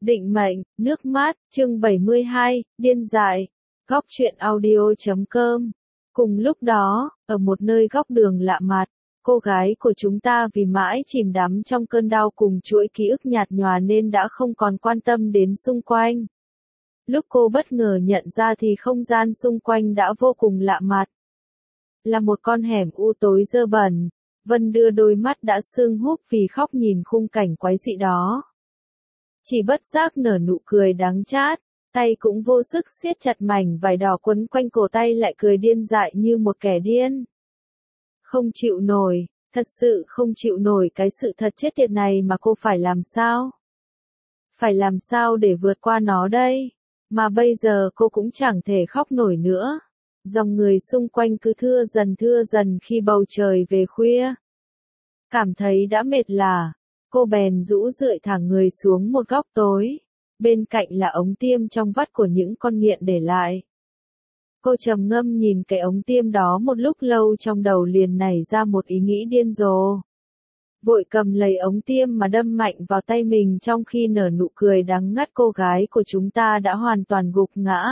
Định mệnh, nước mắt, chương 72, điên dại. Góc truyện audio.com. Cùng lúc đó, ở một nơi góc đường lạ mặt, cô gái của chúng ta vì mãi chìm đắm trong cơn đau cùng chuỗi ký ức nhạt nhòa nên đã không còn quan tâm đến xung quanh. Lúc cô bất ngờ nhận ra thì không gian xung quanh đã vô cùng lạ mặt. Là một con hẻm u tối dơ bẩn, Vân đưa đôi mắt đã sưng húp vì khóc nhìn khung cảnh quái dị đó. Chỉ bất giác nở nụ cười đắng chát, tay cũng vô sức siết chặt mảnh vải đỏ quấn quanh cổ tay lại cười điên dại như một kẻ điên. Không chịu nổi, thật sự không chịu nổi cái sự thật chết tiệt này mà cô phải làm sao? Phải làm sao để vượt qua nó đây? Mà bây giờ cô cũng chẳng thể khóc nổi nữa. Dòng người xung quanh cứ thưa dần khi bầu trời về khuya. Cảm thấy đã mệt lả, cô bèn rũ rượi thẳng người xuống một góc tối. Bên cạnh là ống tiêm trong vắt của những con nghiện để lại. Cô trầm ngâm nhìn cái ống tiêm đó một lúc lâu, trong đầu liền nảy ra một ý nghĩ điên rồ. Vội cầm lấy ống tiêm mà đâm mạnh vào tay mình trong khi nở nụ cười đắng ngắt. Cô gái của chúng ta đã hoàn toàn gục ngã.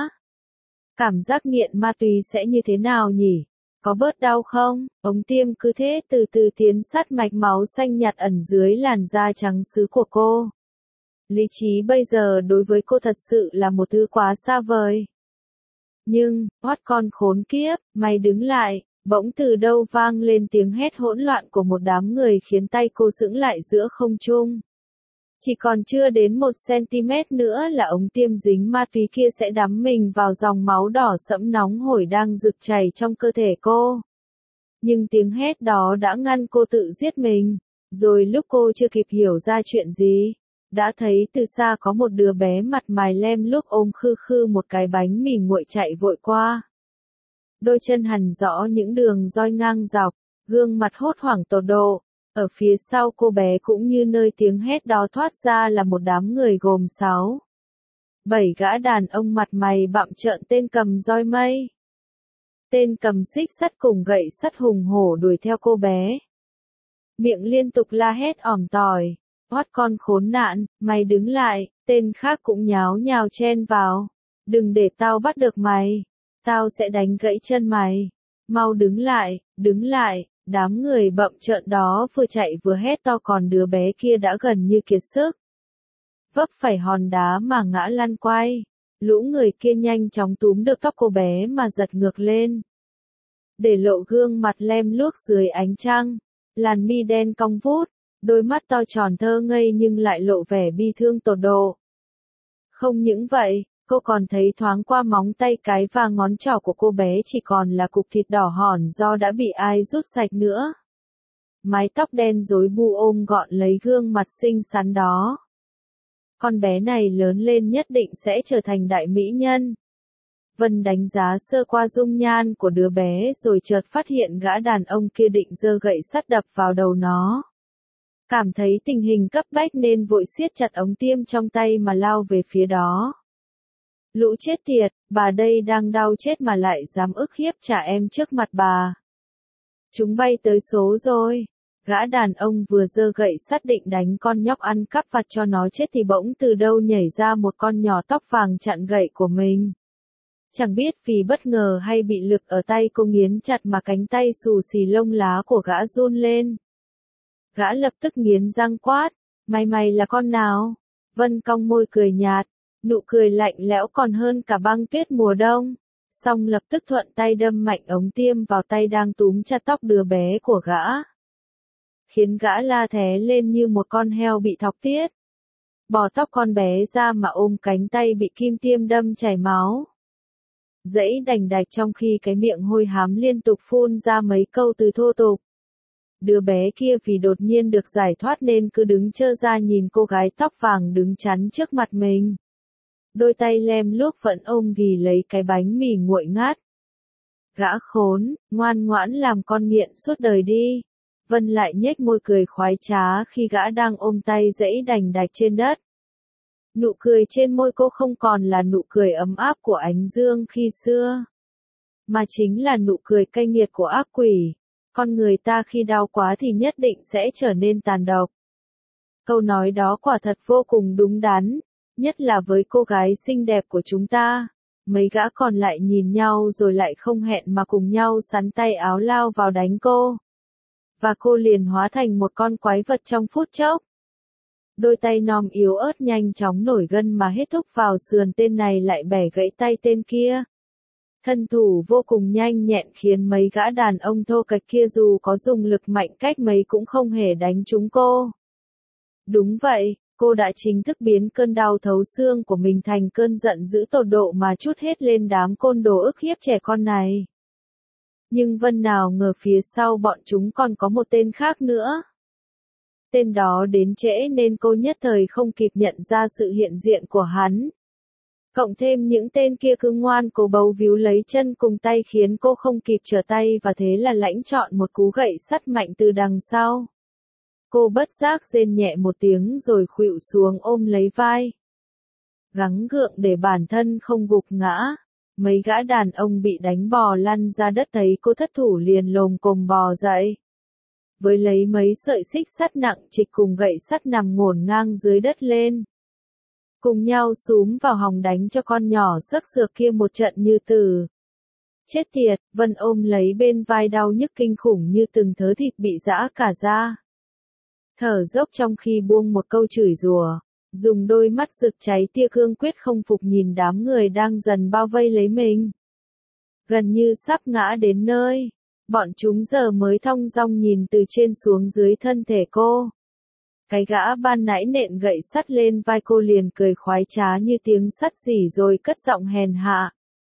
Cảm giác nghiện ma túy sẽ như thế nào nhỉ? Có bớt đau không? Ống tiêm cứ thế từ từ tiến sát mạch máu xanh nhạt ẩn dưới làn da trắng sứ của cô. Lý trí bây giờ đối với cô thật sự là một thứ quá xa vời. Nhưng, hoắt con khốn kiếp, mày đứng lại, bỗng từ đâu vang lên tiếng hét hỗn loạn của một đám người khiến tay cô sững lại giữa không trung. Chỉ còn chưa đến 1 cm nữa là ống tiêm dính ma túy kia sẽ đắm mình vào dòng máu đỏ sẫm nóng hổi đang rực chảy trong cơ thể cô. Nhưng tiếng hét đó đã ngăn cô tự giết mình. Rồi lúc cô chưa kịp hiểu ra chuyện gì, đã thấy từ xa có một đứa bé mặt mày lem luốc ôm khư khư một cái bánh mì nguội chạy vội qua. Đôi chân hằn rõ những đường roi ngang dọc, gương mặt hốt hoảng tột độ. Ở phía sau cô bé cũng như nơi tiếng hét đó thoát ra là một đám người gồm 6-7 gã đàn ông mặt mày bặm trợn, tên cầm roi mây, tên cầm xích sắt cùng gậy sắt hùng hổ đuổi theo cô bé. Miệng liên tục la hét ỏm tỏi, hoắt con khốn nạn, mày đứng lại, tên khác cũng nháo nhào chen vào. Đừng để tao bắt được mày, tao sẽ đánh gãy chân mày, mau đứng lại, đứng lại. Đám người bậm trợn đó vừa chạy vừa hét to, còn đứa bé kia đã gần như kiệt sức. Vấp phải hòn đá mà ngã lăn quay. Lũ người kia nhanh chóng túm được tóc cô bé mà giật ngược lên, để lộ gương mặt lem luốc dưới ánh trăng. Làn mi đen cong vút, đôi mắt to tròn thơ ngây nhưng lại lộ vẻ bi thương tột độ. Không những vậy, cô còn thấy thoáng qua móng tay cái và ngón trỏ của cô bé chỉ còn là cục thịt đỏ hòn do đã bị ai rút sạch nữa. Mái tóc đen rối bù ôm gọn lấy gương mặt xinh xắn đó. Con bé này lớn lên nhất định sẽ trở thành đại mỹ nhân. Vân đánh giá sơ qua dung nhan của đứa bé rồi chợt phát hiện gã đàn ông kia định giơ gậy sắt đập vào đầu nó. Cảm thấy tình hình cấp bách nên vội siết chặt ống tiêm trong tay mà lao về phía đó. Lũ chết tiệt, bà đây đang đau chết mà lại dám ức hiếp trẻ em trước mặt bà. Chúng bay tới số rồi. Gã đàn ông vừa giơ gậy sắt định đánh con nhóc ăn cắp vặt cho nó chết thì bỗng từ đâu nhảy ra một con nhỏ tóc vàng chặn gậy của mình. Chẳng biết vì bất ngờ hay bị lực ở tay cô nghiến chặt mà cánh tay xù xì lông lá của gã run lên. Gã lập tức nghiến răng quát, mày là con nào? Vân cong môi cười nhạt, nụ cười lạnh lẽo còn hơn cả băng tuyết mùa đông. Xong lập tức thuận tay đâm mạnh ống tiêm vào tay đang túm chặt tóc đứa bé của gã, khiến gã la thé lên như một con heo bị thọc tiết. Bỏ tóc con bé ra mà ôm cánh tay bị kim tiêm đâm chảy máu, dãy đành đạch trong khi cái miệng hôi hám liên tục phun ra mấy câu từ thô tục. Đứa bé kia vì đột nhiên được giải thoát nên cứ đứng trơ ra nhìn cô gái tóc vàng đứng chắn trước mặt mình. Đôi tay lem luốc vẫn ôm ghì lấy cái bánh mì nguội ngát. Gã khốn, ngoan ngoãn làm con nghiện suốt đời đi. Vân lại nhếch môi cười khoái trá khi gã đang ôm tay dãy đành đạch trên đất. Nụ cười trên môi cô không còn là nụ cười ấm áp của ánh dương khi xưa, mà chính là nụ cười cay nghiệt của ác quỷ. Con người ta khi đau quá thì nhất định sẽ trở nên tàn độc. Câu nói đó quả thật vô cùng đúng đắn, Nhất là với cô gái xinh đẹp của chúng ta. Mấy gã còn lại nhìn nhau rồi lại không hẹn mà cùng nhau sắn tay áo lao vào đánh cô. Và cô liền hóa thành một con quái vật trong phút chốc. Đôi tay non yếu ớt nhanh chóng nổi gân mà hết thúc vào sườn tên này lại bẻ gãy tay tên kia. Thân thủ vô cùng nhanh nhẹn khiến mấy gã đàn ông thô kệch kia dù có dùng lực mạnh cách mấy cũng không hề đánh trúng cô. Đúng vậy, cô đã chính thức biến cơn đau thấu xương của mình thành cơn giận dữ tột độ mà trút hết lên đám côn đồ ức hiếp trẻ con này. Nhưng Vân nào ngờ phía sau bọn chúng còn có một tên khác nữa. Tên đó đến trễ nên cô nhất thời không kịp nhận ra sự hiện diện của hắn. Cộng thêm những tên kia cứ ngoan cố bấu víu lấy chân cùng tay khiến cô không kịp trở tay và thế là lãnh chọn một cú gậy sắt mạnh từ đằng sau. Cô bất giác rên nhẹ một tiếng rồi khuỵu xuống ôm lấy vai. Gắng gượng để bản thân không gục ngã. Mấy gã đàn ông bị đánh bò lăn ra đất thấy cô thất thủ liền lồm cồm bò dậy. Với lấy mấy sợi xích sắt nặng trịch cùng gậy sắt nằm ngổn ngang dưới đất lên. Cùng nhau xúm vào hòng đánh cho con nhỏ xấc xược kia một trận như tử. Chết tiệt, Vân ôm lấy bên vai đau nhức kinh khủng như từng thớ thịt bị giã cả ra. Thở dốc trong khi buông một câu chửi rủa, dùng đôi mắt rực cháy tia cương quyết không phục nhìn đám người đang dần bao vây lấy mình. Gần như sắp ngã đến nơi, bọn chúng giờ mới thong dong nhìn từ trên xuống dưới thân thể cô. Cái gã ban nãy nện gậy sắt lên vai cô liền cười khoái trá như tiếng sắt rỉ rồi cất giọng hèn hạ.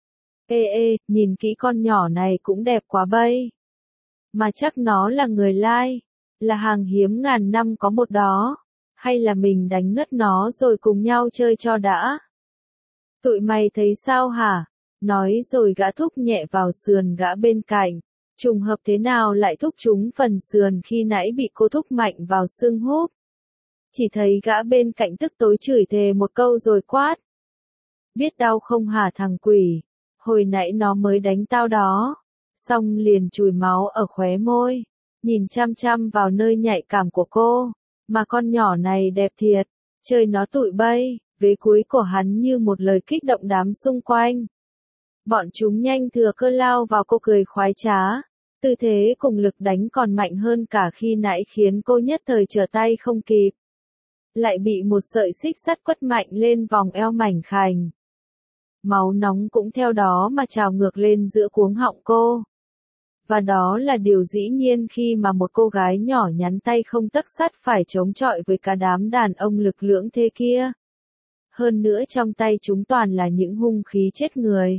Ê, nhìn kỹ con nhỏ này cũng đẹp quá bây. Mà chắc nó là người lai, là hàng hiếm ngàn năm có một đó, hay là mình đánh ngất nó rồi cùng nhau chơi cho đã. Tụi mày thấy sao hả? Nói rồi gã thúc nhẹ vào sườn gã bên cạnh. Trùng hợp thế nào lại thúc trúng phần sườn khi nãy bị cô thúc mạnh vào xương húp. Chỉ thấy gã bên cạnh tức tối chửi thề một câu rồi quát. Biết đau không hả thằng quỷ, hồi nãy nó mới đánh tao đó. Xong liền chùi máu ở khóe môi, nhìn chăm chăm vào nơi nhạy cảm của cô. Mà con nhỏ này đẹp thiệt, chơi nó tụi bay, vế cuối của hắn như một lời kích động đám xung quanh. Bọn chúng nhanh thừa cơ lao vào cô cười khoái trá. Tư thế cùng lực đánh còn mạnh hơn cả khi nãy khiến cô nhất thời trở tay không kịp. Lại bị một sợi xích sắt quất mạnh lên vòng eo mảnh khảnh. Máu nóng cũng theo đó mà trào ngược lên giữa cuống họng cô. Và đó là điều dĩ nhiên khi mà một cô gái nhỏ nhắn tay không tấc sắt phải chống chọi với cả đám đàn ông lực lưỡng thế kia. Hơn nữa trong tay chúng toàn là những hung khí chết người.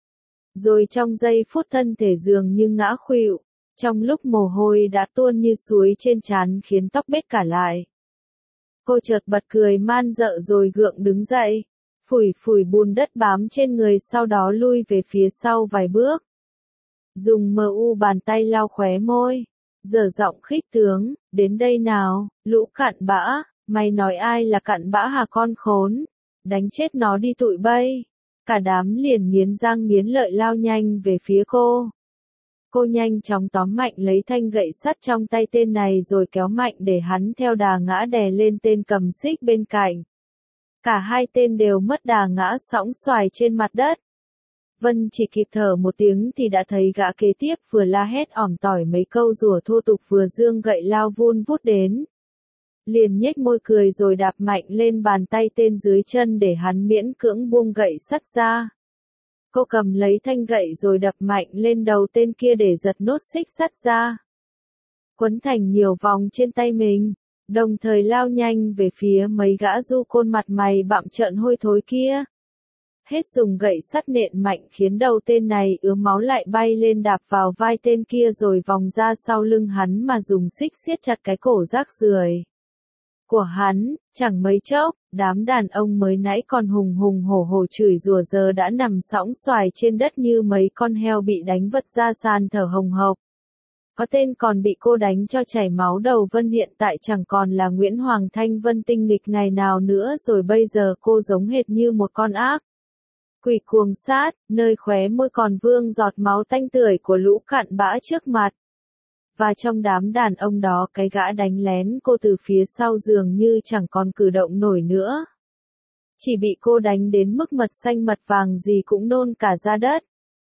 Rồi trong giây phút thân thể dường như ngã khuỵu, trong lúc mồ hôi đã tuôn như suối trên trán khiến tóc bết cả lại. Cô chợt bật cười man dợ rồi gượng đứng dậy, phủi phủi bùn đất bám trên người sau đó lui về phía sau vài bước. Dùng bàn tay lau khóe môi, dở giọng khích tướng, đến đây nào, lũ cặn bã, mày nói ai là cặn bã hả con khốn, đánh chết nó đi tụi bay. Cả đám liền nghiến răng nghiến lợi lao nhanh về phía cô. Cô nhanh chóng tóm mạnh lấy thanh gậy sắt trong tay tên này rồi kéo mạnh để hắn theo đà ngã đè lên tên cầm xích bên cạnh. Cả hai tên đều mất đà ngã sõng xoài trên mặt đất. Vân chỉ kịp thở một tiếng thì đã thấy gã kế tiếp vừa la hét ỏm tỏi mấy câu rủa thô tục vừa giương gậy lao vun vút đến. Liền nhếch môi cười rồi đạp mạnh lên bàn tay tên dưới chân để hắn miễn cưỡng buông gậy sắt ra. Cô cầm lấy thanh gậy rồi đập mạnh lên đầu tên kia để giật nốt xích sắt ra. Quấn thành nhiều vòng trên tay mình, đồng thời lao nhanh về phía mấy gã du côn mặt mày bặm trợn hôi thối kia. Hết dùng gậy sắt nện mạnh khiến đầu tên này ứa máu lại bay lên đạp vào vai tên kia rồi vòng ra sau lưng hắn mà dùng xích siết chặt cái cổ rác rưởi của hắn. Chẳng mấy chốc, đám đàn ông mới nãy còn hùng hùng hổ hổ chửi rủa giờ đã nằm sõng xoài trên đất như mấy con heo bị đánh vật ra sàn thở hồng hộc. Có tên còn bị cô đánh cho chảy máu đầu. Vân hiện tại chẳng còn là Nguyễn Hoàng Thanh Vân tinh nghịch ngày nào nữa rồi, bây giờ cô giống hệt như một con ác quỷ cuồng sát, nơi khóe môi còn vương giọt máu tanh tưởi của lũ cặn bã trước mặt. Và trong đám đàn ông đó cái gã đánh lén cô từ phía sau dường như chẳng còn cử động nổi nữa. Chỉ bị cô đánh đến mức mật xanh mật vàng gì cũng nôn cả ra đất.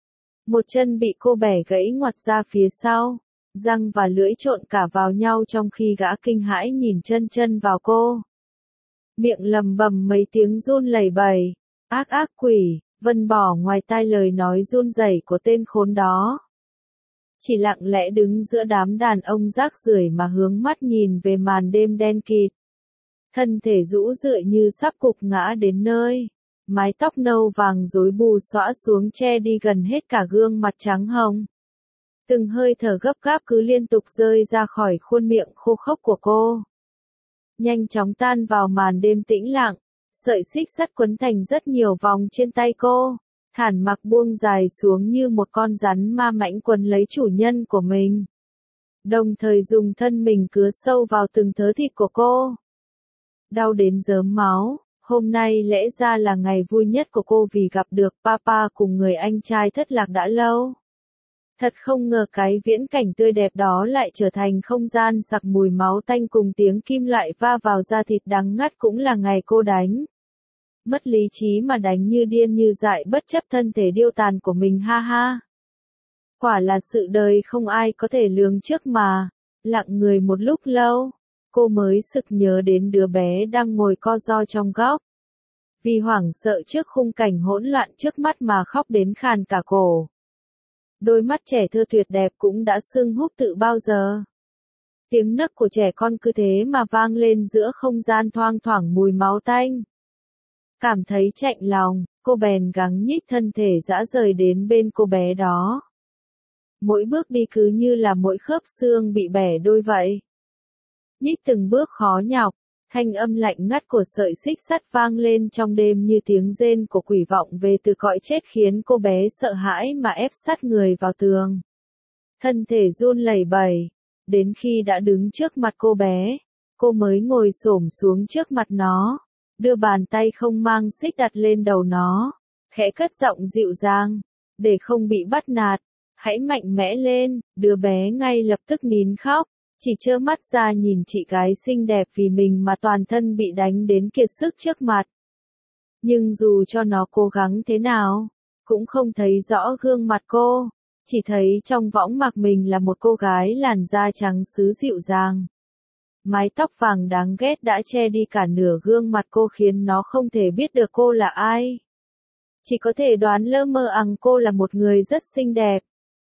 Một chân bị cô bẻ gãy ngoặt ra phía sau, răng và lưỡi trộn cả vào nhau trong khi gã kinh hãi nhìn chân vào cô. Miệng lầm bầm mấy tiếng run lẩy bẩy, ác quỷ, Vân bỏ ngoài tai lời nói run rẩy của tên khốn đó. Chỉ lặng lẽ đứng giữa đám đàn ông rác rưởi mà hướng mắt nhìn về màn đêm đen kịt. Thân thể rũ rượi như sắp cục ngã đến nơi. Mái tóc nâu vàng rối bù xõa xuống che đi gần hết cả gương mặt trắng hồng. Từng hơi thở gấp gáp cứ liên tục rơi ra khỏi khuôn miệng khô khốc của cô. Nhanh chóng tan vào màn đêm tĩnh lặng, sợi xích sắt quấn thành rất nhiều vòng trên tay cô, thản mặc buông dài xuống như một con rắn ma mãnh quấn lấy chủ nhân của mình. Đồng thời dùng thân mình cứa sâu vào từng thớ thịt của cô. Đau đến rớm máu. Hôm nay lẽ ra là ngày vui nhất của cô vì gặp được Papa cùng người anh trai thất lạc đã lâu. Thật không ngờ cái viễn cảnh tươi đẹp đó lại trở thành không gian sặc mùi máu tanh cùng tiếng kim loại va vào da thịt đắng ngắt cũng là ngày cô đánh. Mất lý trí mà đánh như điên như dại bất chấp thân thể điêu tàn của mình ha ha. Quả là sự đời không ai có thể lường trước mà. Lặng người một lúc lâu, cô mới sực nhớ đến đứa bé đang ngồi co ro trong góc. Vì hoảng sợ trước khung cảnh hỗn loạn trước mắt mà khóc đến khàn cả cổ. Đôi mắt trẻ thơ tuyệt đẹp cũng đã sưng húp tự bao giờ. Tiếng nấc của trẻ con cứ thế mà vang lên giữa không gian thoang thoảng mùi máu tanh. Cảm thấy chạnh lòng, cô bèn gắng nhích thân thể dã rời đến bên cô bé đó. Mỗi bước đi cứ như là mỗi khớp xương bị bẻ đôi vậy. Nhích từng bước khó nhọc, thanh âm lạnh ngắt của sợi xích sắt vang lên trong đêm như tiếng rên của quỷ vọng về từ cõi chết khiến cô bé sợ hãi mà ép sát người vào tường. Thân thể run lẩy bẩy, đến khi đã đứng trước mặt cô bé, cô mới ngồi xổm xuống trước mặt nó, đưa bàn tay không mang xích đặt lên đầu nó, khẽ cất giọng dịu dàng, để không bị bắt nạt, hãy mạnh mẽ lên. Đứa bé ngay lập tức nín khóc. Chỉ trơ mắt ra nhìn chị gái xinh đẹp vì mình mà toàn thân bị đánh đến kiệt sức trước mặt. Nhưng dù cho nó cố gắng thế nào, cũng không thấy rõ gương mặt cô, chỉ thấy trong võng mạc mình là một cô gái làn da trắng sứ dịu dàng. Mái tóc vàng đáng ghét đã che đi cả nửa gương mặt cô khiến nó không thể biết được cô là ai. Chỉ có thể đoán lơ mơ rằng cô là một người rất xinh đẹp.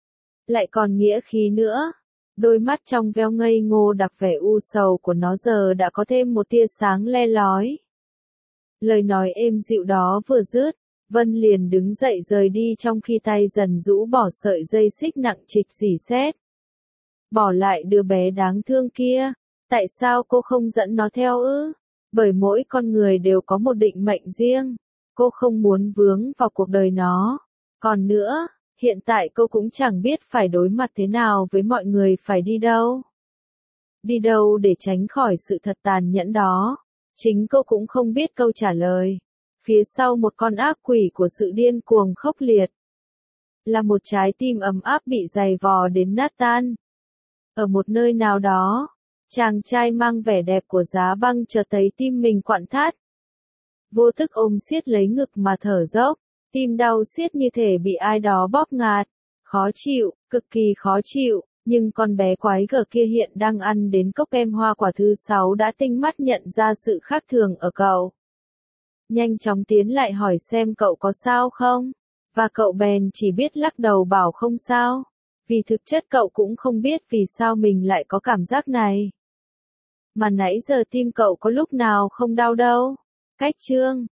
Lại còn nghĩa khí nữa. Đôi mắt trong veo ngây ngô đặc vẻ u sầu của nó giờ đã có thêm một tia sáng le lói. Lời nói êm dịu đó vừa dứt, Vân liền đứng dậy rời đi trong khi tay dần rũ bỏ sợi dây xích nặng trịch rỉ sét. Bỏ lại đứa bé đáng thương kia, tại sao cô không dẫn nó theo ư? Bởi mỗi con người đều có một định mệnh riêng, cô không muốn vướng vào cuộc đời nó. Còn nữa, hiện tại cô cũng chẳng biết phải đối mặt thế nào với mọi người, phải đi đâu. Đi đâu để tránh khỏi sự thật tàn nhẫn đó. Chính cô cũng không biết câu trả lời. Phía sau một con ác quỷ của sự điên cuồng khốc liệt, là một trái tim ấm áp bị giày vò đến nát tan. Ở một nơi nào đó, chàng trai mang vẻ đẹp của giá băng chợt thấy tim mình quặn thắt. Vô thức ôm siết lấy ngực mà thở dốc. Tim đau xiết như thể bị ai đó bóp ngạt. Khó chịu, cực kỳ khó chịu, nhưng con bé quái gở kia hiện đang ăn đến cốc kem hoa quả thứ 6 đã tinh mắt nhận ra sự khác thường ở cậu. Nhanh chóng tiến lại hỏi xem cậu có sao không, và cậu bèn chỉ biết lắc đầu bảo không sao, vì thực chất cậu cũng không biết vì sao mình lại có cảm giác này. Mà nãy giờ tim cậu có lúc nào không đau đâu. Cách chương